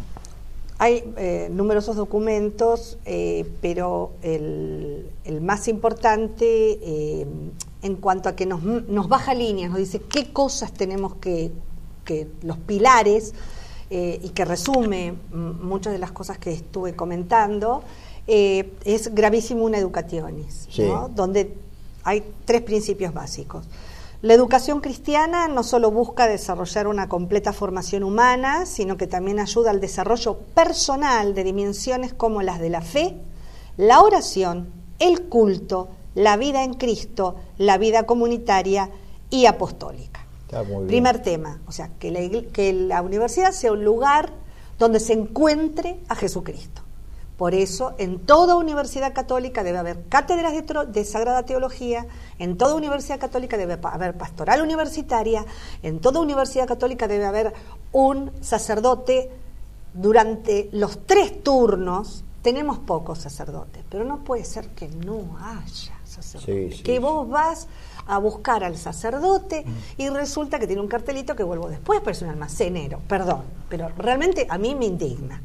[SPEAKER 2] hay eh, numerosos documentos, eh, pero el, el más importante eh, en cuanto a que nos, nos baja líneas, nos dice qué cosas tenemos que, que los pilares, eh, y que resume muchas de las cosas que estuve comentando, eh, es Gravissimum Educationis, sí. ¿no? Donde hay tres principios básicos. La educación cristiana no solo busca desarrollar una completa formación humana, sino que también ayuda al desarrollo personal de dimensiones como las de la fe, la oración, el culto, la vida en Cristo, la vida comunitaria y apostólica.
[SPEAKER 1] Está muy bien.
[SPEAKER 2] Primer tema, o sea, que la, que la universidad sea un lugar donde se encuentre a Jesucristo. Por eso, en toda universidad católica debe haber cátedras de, de Sagrada Teología, en toda universidad católica debe haber pastoral universitaria, en toda universidad católica debe haber un sacerdote durante los tres turnos. Tenemos pocos sacerdotes, pero no puede ser que no haya sacerdotes. Sí, sí, que vos vas a buscar al sacerdote mm. y resulta que tiene un cartelito que vuelvo después, pero es un almacenero, perdón, pero realmente a mí me indigna.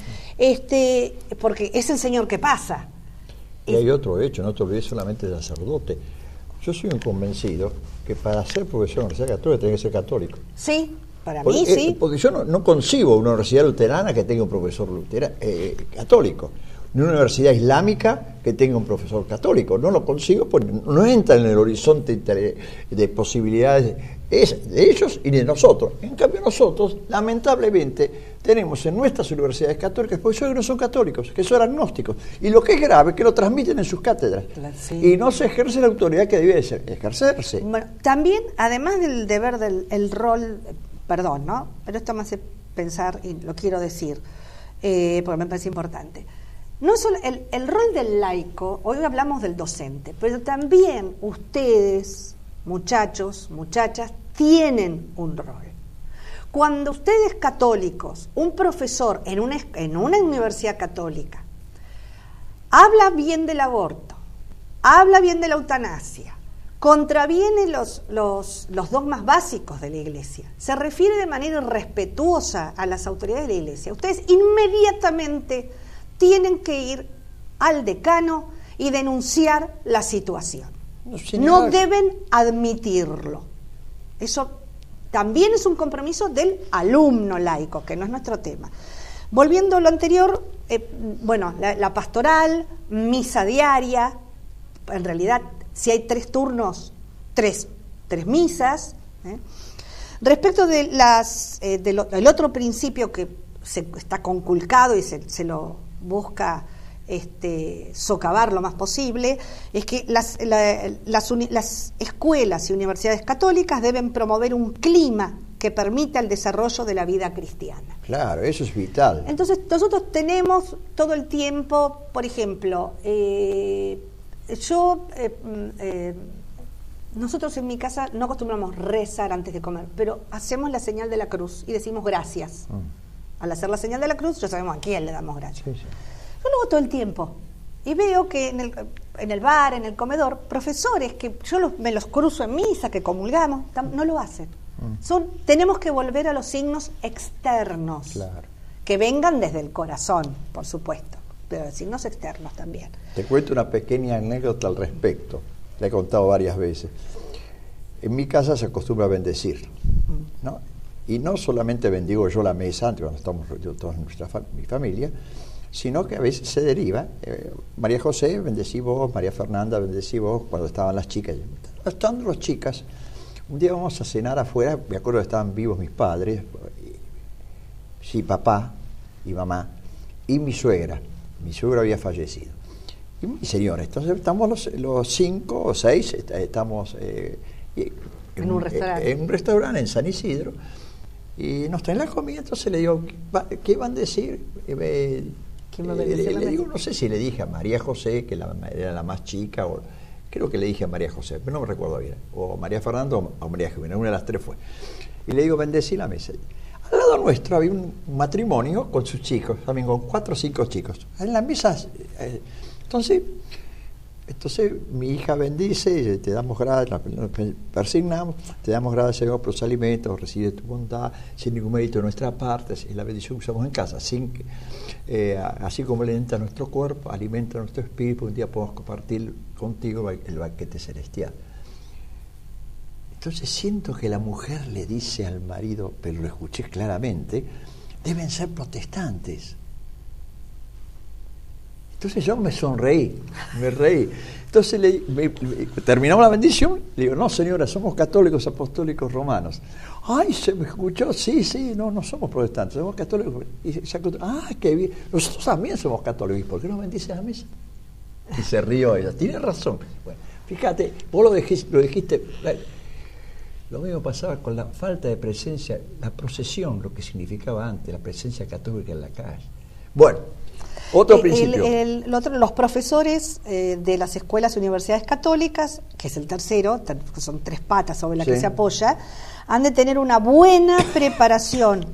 [SPEAKER 2] Este, porque es el Señor que pasa.
[SPEAKER 1] Y hay otro hecho, no te olvides solamente del sacerdote. Yo soy un convencido que para ser profesor de la Universidad Católica tiene que ser católico.
[SPEAKER 2] Sí, para
[SPEAKER 1] porque,
[SPEAKER 2] mí sí.
[SPEAKER 1] Eh, porque yo no, no concibo una universidad luterana que tenga un profesor luterano, eh, católico, ni una universidad islámica que tenga un profesor católico. No lo consigo porque no entra en el horizonte de, de posibilidades es de ellos y de nosotros. En cambio nosotros, lamentablemente, tenemos en nuestras universidades católicas profesores que no son católicos, que son agnósticos. Y lo que es grave es que lo transmiten en sus cátedras. Sí. Y no se ejerce la autoridad que debe ser, ejercerse.
[SPEAKER 2] Bueno, también, además del deber del el rol, perdón, ¿no? Pero esto me hace pensar, y lo quiero decir, eh, porque me parece importante. No solo el, el rol del laico, hoy hablamos del docente, pero también ustedes, muchachos, muchachas, tienen un rol. Cuando ustedes católicos, un profesor en una, en una universidad católica, habla bien del aborto, habla bien de la eutanasia, contraviene los, los, los dogmas básicos de la Iglesia, se refiere de manera irrespetuosa a las autoridades de la Iglesia, ustedes inmediatamente tienen que ir al decano y denunciar la situación. No, no deben admitirlo. Eso también es un compromiso del alumno laico, que no es nuestro tema. Volviendo a lo anterior, eh, bueno, la, la pastoral, misa diaria, en realidad, si hay tres turnos, tres, tres misas. ¿eh? Respecto de las, eh, de lo, del otro principio que se, está conculcado y se, se lo busca Este, socavar lo más posible, es que las, la, las, uni, las escuelas y universidades católicas deben promover un clima que permita el desarrollo de la vida cristiana.
[SPEAKER 1] Claro, eso es vital.
[SPEAKER 2] Entonces nosotros tenemos todo el tiempo, por ejemplo, eh, yo, eh, eh, nosotros en mi casa no acostumbramos rezar antes de comer, pero hacemos la señal de la cruz y decimos gracias. Mm. Al hacer la señal de la cruz ya sabemos a quién le damos gracias. Sí, sí. Yo lo hago todo el tiempo y veo que en el, en el bar, en el comedor, profesores que yo los, me los cruzo en misa, que comulgamos, tam, no lo hacen. Mm. Son, tenemos que volver a los signos externos, claro, que vengan desde el corazón, por supuesto, pero signos externos también.
[SPEAKER 1] Te cuento una pequeña anécdota al respecto, la he contado varias veces. En mi casa se acostumbra a bendecir, mm. ¿no? Y no solamente bendigo yo la mesa, antes cuando estamos yo, toda nuestra mi familia, sino que a veces se deriva, eh, María José, bendecí vos, María Fernanda, bendecí vos, cuando estaban las chicas. Estando las chicas, un día vamos a cenar afuera, me acuerdo que estaban vivos mis padres, sí, papá y mamá, y mi suegra, mi suegra había fallecido. Y mi señora, entonces estamos los, los cinco o seis, estamos eh, en,
[SPEAKER 2] en un restaurante.
[SPEAKER 1] En un restaurante en San Isidro, y nos traen la comida, entonces le digo, ¿qué van a decir? Eh,
[SPEAKER 2] ¿Quién me
[SPEAKER 1] eh, le, le digo, no sé si le dije a María José, que la, era la más chica, o creo que le dije a María José, pero no me recuerdo bien, o María Fernanda o, o María Jimena, una de las tres fue. Y le digo, bendecí la mesa. Al lado lado nuestro había un matrimonio con sus chicos, también con cuatro o cinco chicos. En la mesa, eh, entonces, entonces mi hija bendice, te damos gracias, persignamos, te damos gracias, Señor, por los alimentos, recibe tu bondad, sin ningún mérito de nuestra parte, es la bendición que usamos en casa, sin que, eh, así como alimenta nuestro cuerpo, alimenta nuestro espíritu, un día podemos compartir contigo el banquete celestial. Entonces siento que la mujer le dice al marido, pero lo escuché claramente, deben ser protestantes. Entonces yo me sonreí, me reí. Entonces le, me, me, terminamos la bendición, le digo, no señora, somos católicos apostólicos romanos. Ay, se me escuchó, sí, sí, no, no somos protestantes, somos católicos. Y se, ah, qué bien, nosotros también somos católicos, ¿y por qué nos bendices a misa? Y se rió ella, tiene razón. Bueno, fíjate, vos lo dijiste, lo dijiste, lo mismo pasaba con la falta de presencia, la procesión, lo que significaba antes, la presencia católica en la calle. Bueno, otro
[SPEAKER 2] el,
[SPEAKER 1] principio.
[SPEAKER 2] El, el otro, los profesores eh, de las escuelas y universidades católicas, que es el tercero, que son tres patas sobre las sí. que se apoya, han de tener una buena preparación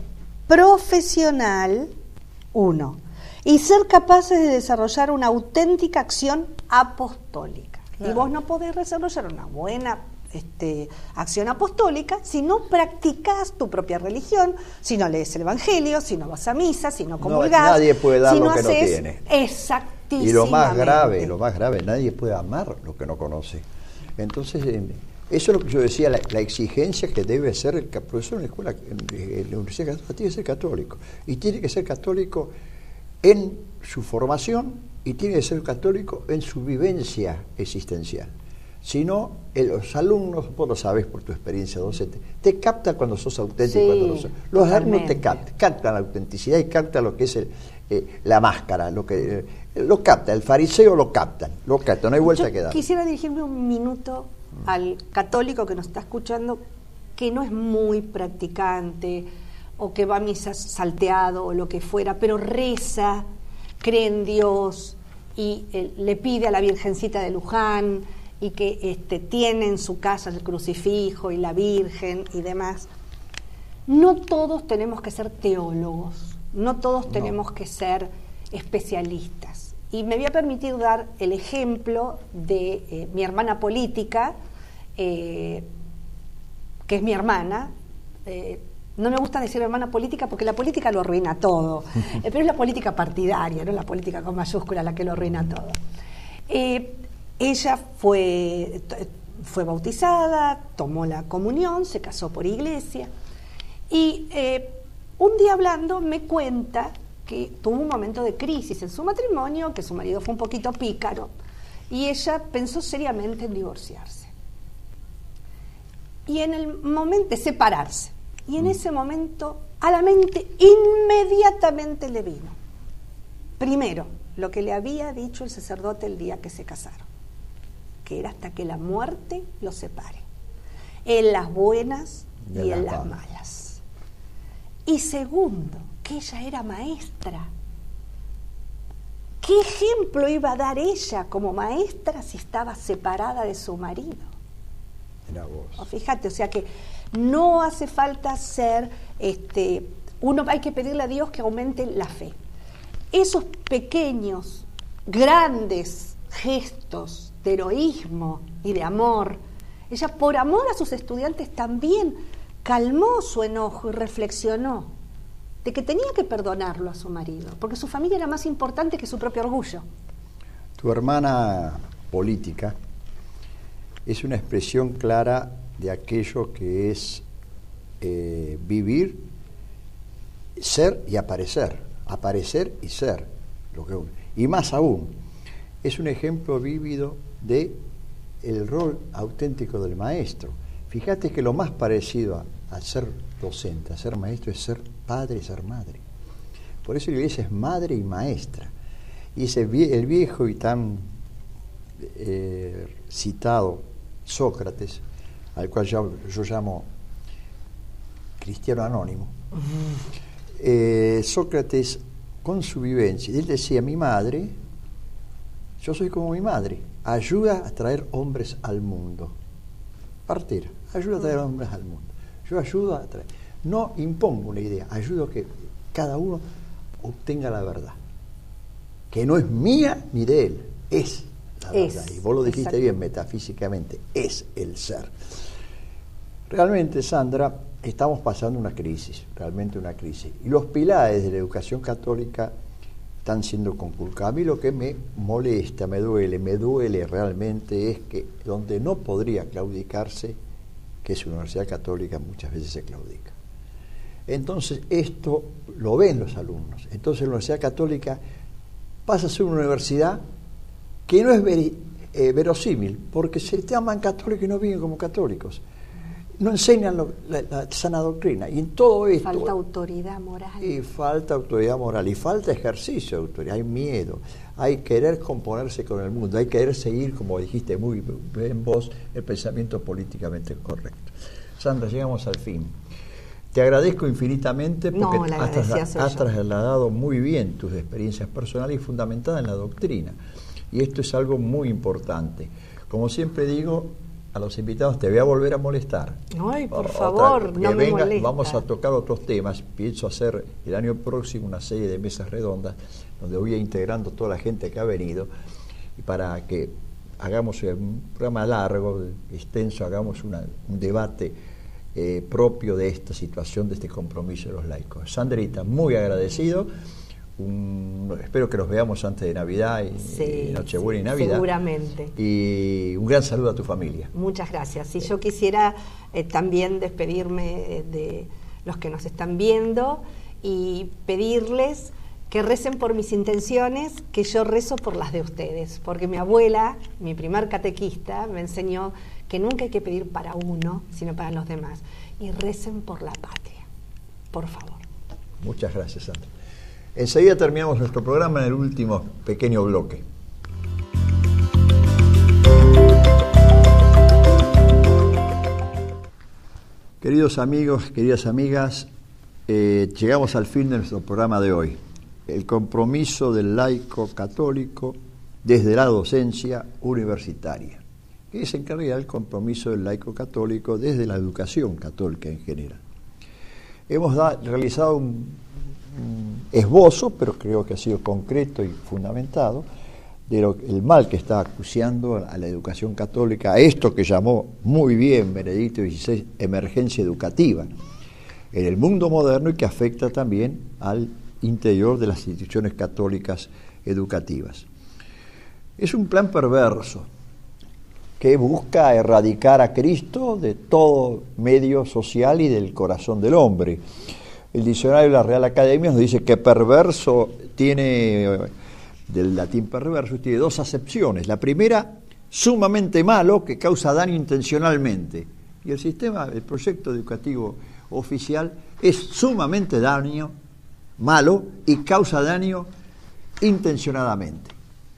[SPEAKER 2] profesional, uno, y ser capaces de desarrollar una auténtica acción apostólica. Claro. Y vos no podés desarrollar una buena Este, acción apostólica si no practicás tu propia religión, si no lees el Evangelio, si no vas a misa, si no comulgás.
[SPEAKER 1] No, nadie puede dar
[SPEAKER 2] si
[SPEAKER 1] lo
[SPEAKER 2] no
[SPEAKER 1] que
[SPEAKER 2] haces,
[SPEAKER 1] no tiene.
[SPEAKER 2] Exactísimamente.
[SPEAKER 1] Y lo más grave, lo más grave, nadie puede amar lo que no conoce. Entonces, eh, eso es lo que yo decía, la, la exigencia que debe ser el profesor en la escuela, en la Universidad Católica, tiene que ser católico. Y tiene que ser católico en su formación y tiene que ser católico en su vivencia existencial. Si no, los alumnos, vos lo sabés por tu experiencia docente, te captan cuando sos auténtico. Sí, cuando no sos. Los totalmente. alumnos te captan, captan la autenticidad y captan lo que es el, eh, la máscara, lo que eh, lo capta, el fariseo lo captan, lo captan, no hay vuelta
[SPEAKER 2] Yo
[SPEAKER 1] a quedar.
[SPEAKER 2] Quisiera dirigirme un minuto al católico que nos está escuchando, que no es muy practicante, o que va a misa salteado, o lo que fuera, pero reza, cree en Dios, y eh, le pide a la Virgencita de Luján, y que este, tiene en su casa el crucifijo y la Virgen y demás. No todos tenemos que ser teólogos, no todos no. tenemos que ser especialistas. Y me voy a permitir dar el ejemplo de eh, mi hermana política, eh, que es mi hermana. Eh, no me gusta decir hermana política porque la política lo arruina todo, eh, pero es la política partidaria, no la política con mayúscula la que lo arruina todo. Eh, Ella fue, fue bautizada, tomó la comunión, se casó por iglesia y eh, un día hablando me cuenta que tuvo un momento de crisis en su matrimonio, que su marido fue un poquito pícaro y ella pensó seriamente en divorciarse. Y en el momento de separarse, y en ese momento a la mente inmediatamente le vino, primero, lo que le había dicho el sacerdote el día que se casaron, que era hasta que la muerte los separe, en las buenas y en las malas. Y segundo, que ella era maestra. ¿Qué ejemplo iba a dar ella como maestra si estaba separada de su marido?
[SPEAKER 1] Era vos.
[SPEAKER 2] O fíjate, o sea que no hace falta ser, este, uno hay que pedirle a Dios que aumente la fe. Esos pequeños, grandes gestos de heroísmo y de amor, ella por amor a sus estudiantes también calmó su enojo y reflexionó de que tenía que perdonarlo a su marido, porque su familia era más importante que su propio orgullo.
[SPEAKER 1] Tu hermana política es una expresión clara de aquello que es eh, vivir, ser y aparecer, aparecer y ser, lo que, y más aún, es un ejemplo vívido de el rol auténtico del maestro. Fíjate que lo más parecido a, a ser docente, a ser maestro, es ser padre y ser madre. Por eso la iglesia es madre y maestra. Y ese el viejo y tan eh, citado Sócrates, al cual yo, yo llamo cristiano anónimo, uh-huh. eh, Sócrates, con su vivencia, él decía, mi madre, yo soy como mi madre, ayuda a traer hombres al mundo. Partera, ayuda a traer hombres al mundo. Yo ayudo a traer. No impongo una idea, ayudo a que cada uno obtenga la verdad, que no es mía ni de él, es la
[SPEAKER 2] es,
[SPEAKER 1] verdad. Y vos lo dijiste
[SPEAKER 2] exacto.
[SPEAKER 1] bien, metafísicamente, es el ser. Realmente, Sandra, estamos pasando una crisis, realmente una crisis. Y los pilares de la educación católica están siendo conculcados. A mí lo que me molesta, me duele, me duele realmente es que donde no podría claudicarse, que es una universidad católica, muchas veces se claudica. Entonces esto lo ven los alumnos. Entonces la Universidad Católica pasa a ser una universidad que no es veri, eh, verosímil, porque se llaman católicos y no viven como católicos. No enseñan lo, la, la sana doctrina. Y en todo esto...
[SPEAKER 2] Falta autoridad moral.
[SPEAKER 1] Y falta autoridad moral, y falta ejercicio de autoridad, hay miedo, hay querer componerse con el mundo, hay querer seguir, como dijiste muy bien vos, el pensamiento políticamente correcto. Sandra, llegamos al fin. Te agradezco infinitamente porque
[SPEAKER 2] no, la
[SPEAKER 1] has, tras, has
[SPEAKER 2] yo.
[SPEAKER 1] trasladado muy bien tus experiencias personales y fundamentadas en la doctrina. Y esto es algo muy importante. Como siempre digo, a los invitados te voy a volver a molestar.
[SPEAKER 2] Ay, por
[SPEAKER 1] Otra,
[SPEAKER 2] favor, no me
[SPEAKER 1] venga,
[SPEAKER 2] molesta.
[SPEAKER 1] Vamos a tocar otros temas. Pienso hacer el año próximo una serie de mesas redondas donde voy a ir integrando toda la gente que ha venido y para que hagamos un programa largo, extenso, hagamos una, un debate eh, propio de esta situación, de este compromiso de los laicos. Sandrita, muy agradecido. Un, espero que los veamos antes de Navidad y,
[SPEAKER 2] sí,
[SPEAKER 1] y Nochebuena
[SPEAKER 2] sí,
[SPEAKER 1] y Navidad.
[SPEAKER 2] Seguramente.
[SPEAKER 1] Y un gran saludo a tu familia.
[SPEAKER 2] Muchas gracias. Y yo quisiera eh, también despedirme de los que nos están viendo y pedirles que recen por mis intenciones, que yo rezo por las de ustedes, porque mi abuela, mi primer catequista, me enseñó que nunca hay que pedir para uno, sino para los demás. Y recen por la patria, por favor.
[SPEAKER 1] Muchas gracias, Sandra. Enseguida terminamos nuestro programa en el último pequeño bloque. Queridos amigos, queridas amigas, eh, llegamos al fin de nuestro programa de hoy. El compromiso del laico católico desde la docencia universitaria, que es en realidad el compromiso del laico católico desde la educación católica en general. Hemos da, realizado un, un esbozo, pero creo que ha sido concreto y fundamentado, de lo, el mal que está acuciando a la educación católica, a esto que llamó muy bien Benedicto dieciséis emergencia educativa en el mundo moderno y que afecta también al interior de las instituciones católicas educativas. Es un plan perverso que busca erradicar a Cristo de todo medio social y del corazón del hombre. El diccionario de la Real Academia nos dice que perverso tiene, del latín perverso, tiene dos acepciones. La primera, sumamente malo, que causa daño intencionalmente. Y el sistema, el proyecto educativo oficial es sumamente daño, malo y causa daño intencionadamente.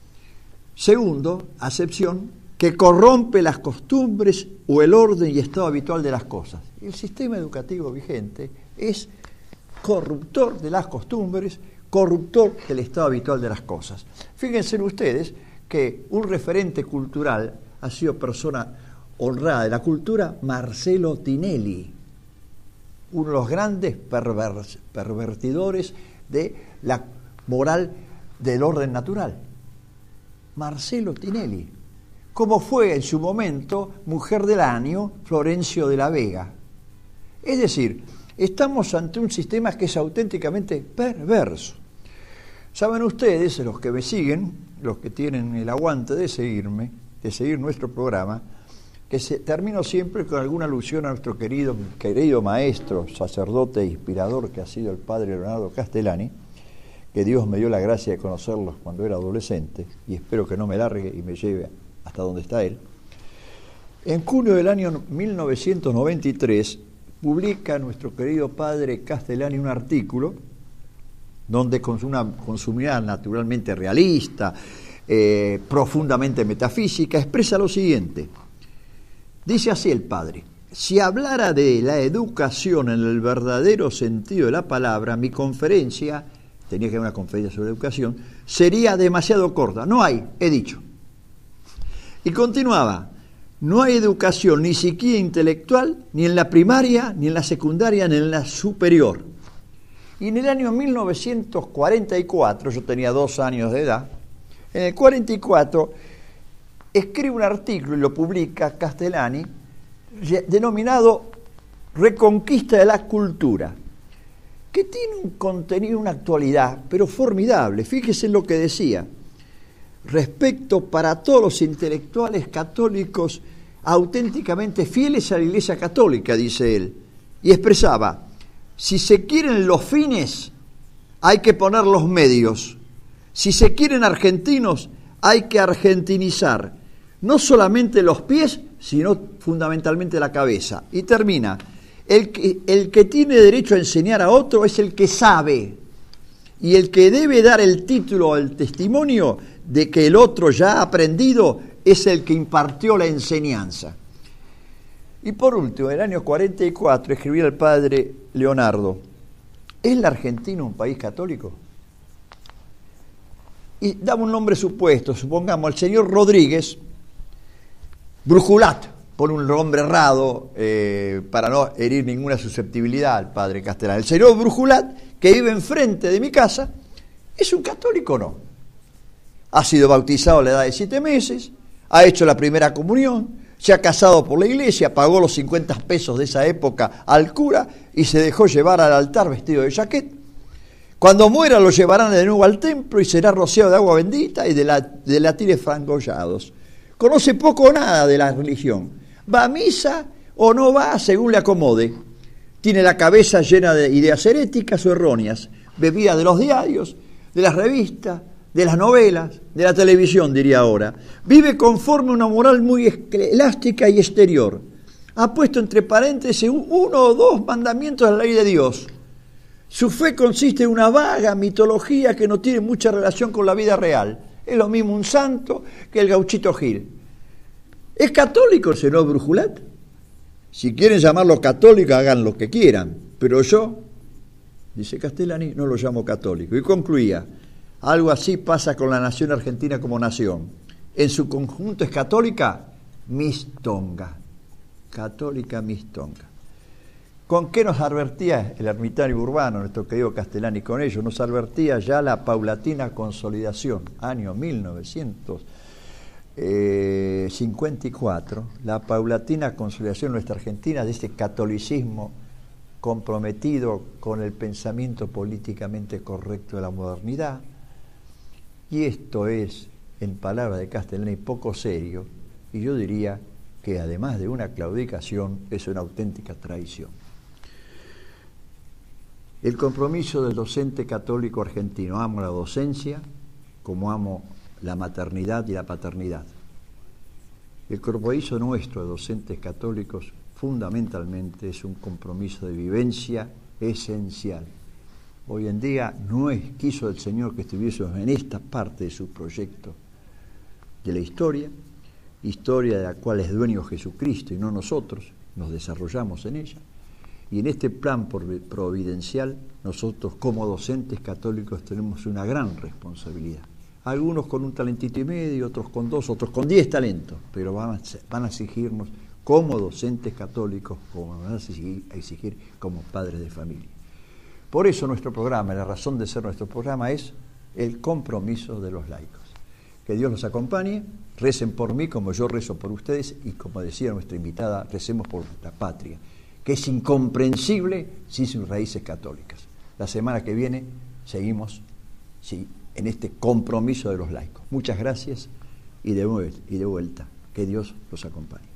[SPEAKER 1] Segundo, acepción, que corrompe las costumbres o el orden y estado habitual de las cosas. El sistema educativo vigente es corruptor de las costumbres, corruptor del estado habitual de las cosas. Fíjense ustedes que un referente cultural ha sido persona honrada de la cultura, Marcello Tinelli, uno de los grandes pervers, pervertidores de la moral del orden natural. Marcello Tinelli, como fue en su momento mujer del año Florencio de la Vega. Es decir, estamos ante un sistema que es auténticamente perverso. Saben ustedes, los que me siguen, los que tienen el aguante de seguirme, de seguir nuestro programa, que se, termino siempre con alguna alusión a nuestro querido, querido maestro, sacerdote e inspirador que ha sido el padre Leonardo Castellani, que Dios me dio la gracia de conocerlos cuando era adolescente, y espero que no me largue y me lleve hasta donde está él. En junio del año mil novecientos noventa y tres publica nuestro querido padre Castellani un artículo donde con una, con su mirada naturalmente realista, eh, profundamente metafísica, expresa lo siguiente. Dice así el padre: si hablara de la educación en el verdadero sentido de la palabra, mi conferencia, tenía que haber una conferencia sobre educación, sería demasiado corta. No hay, he dicho. Y continuaba: no hay educación ni siquiera intelectual, ni en la primaria, ni en la secundaria, ni en la superior. Y en el año mil novecientos cuarenta y cuatro, yo tenía dos años de edad, en el cuarenta y cuatro escribe un artículo y lo publica Castellani, denominado Reconquista de la Cultura, que tiene un contenido, una actualidad, pero formidable. Fíjese en lo que decía. Respecto para todos los intelectuales católicos auténticamente fieles a la Iglesia Católica, dice él, y expresaba, si se quieren los fines, hay que poner los medios. Si se quieren argentinos, hay que argentinizar, no solamente los pies, sino fundamentalmente la cabeza. Y termina, el que, el que tiene derecho a enseñar a otro es el que sabe, y el que debe dar el título o el testimonio de que el otro ya ha aprendido es el que impartió la enseñanza. Y por último, en el año cuarenta y cuatro escribía el padre Leonardo, ¿es la Argentina un país católico? Y daba un nombre supuesto, supongamos el señor Rodríguez Brujulat, por un nombre errado, eh, para no herir ninguna susceptibilidad al padre Castellani. El señor Brujulat, que vive enfrente de mi casa, ¿es un católico o no? Ha sido bautizado a la edad de siete meses, ha hecho la primera comunión, se ha casado por la iglesia, pagó los cincuenta pesos de esa época al cura y se dejó llevar al altar vestido de jaquet. Cuando muera lo llevarán de nuevo al templo y será rociado de agua bendita y de, la, de latires frangollados. Conoce poco o nada de la religión. Va a misa o no va según le acomode. Tiene la cabeza llena de ideas heréticas o erróneas, bebidas de los diarios, de las revistas, de las novelas, de la televisión, diría ahora. Vive conforme a una moral muy elástica y exterior. Ha puesto entre paréntesis uno o dos mandamientos de la ley de Dios. Su fe consiste en una vaga mitología que no tiene mucha relación con la vida real. Es lo mismo un santo que el gauchito Gil. ¿Es católico el señor Brujulat? Si quieren llamarlo católico, hagan lo que quieran. Pero yo, dice Castellani, no lo llamo católico. Y concluía, algo así pasa con la nación argentina como nación. En su conjunto es católica, mistonga. Católica mistonga. ¿Con qué nos advertía el ermitaño urbano, nuestro querido Castellani, con ello? Nos advertía ya la paulatina consolidación, año mil novecientos cincuenta y cuatro, la paulatina consolidación en nuestra Argentina de este catolicismo comprometido con el pensamiento políticamente correcto de la modernidad. Y esto es, en palabras de Castellani, poco serio, y yo diría que además de una claudicación, es una auténtica traición. El compromiso del docente católico argentino, amo la docencia como amo la maternidad y la paternidad. El compromiso nuestro de docentes católicos fundamentalmente es un compromiso de vivencia esencial. Hoy en día no es quiso el Señor que estuviésemos en esta parte de su proyecto de la historia, historia de la cual es dueño Jesucristo y no nosotros, nos desarrollamos en ella. Y en este plan providencial, nosotros como docentes católicos tenemos una gran responsabilidad. Algunos con un talentito y medio, otros con dos, otros con diez talentos, pero van a, van a exigirnos como docentes católicos, como van a exigir, a exigir como padres de familia. Por eso nuestro programa, la razón de ser nuestro programa es el compromiso de los laicos. Que Dios los acompañe, recen por mí como yo rezo por ustedes y como decía nuestra invitada, recemos por la patria, que es incomprensible sin sus raíces católicas. La semana que viene seguimos sí, en este compromiso de los laicos. Muchas gracias y de, y de vuelta. Que Dios los acompañe.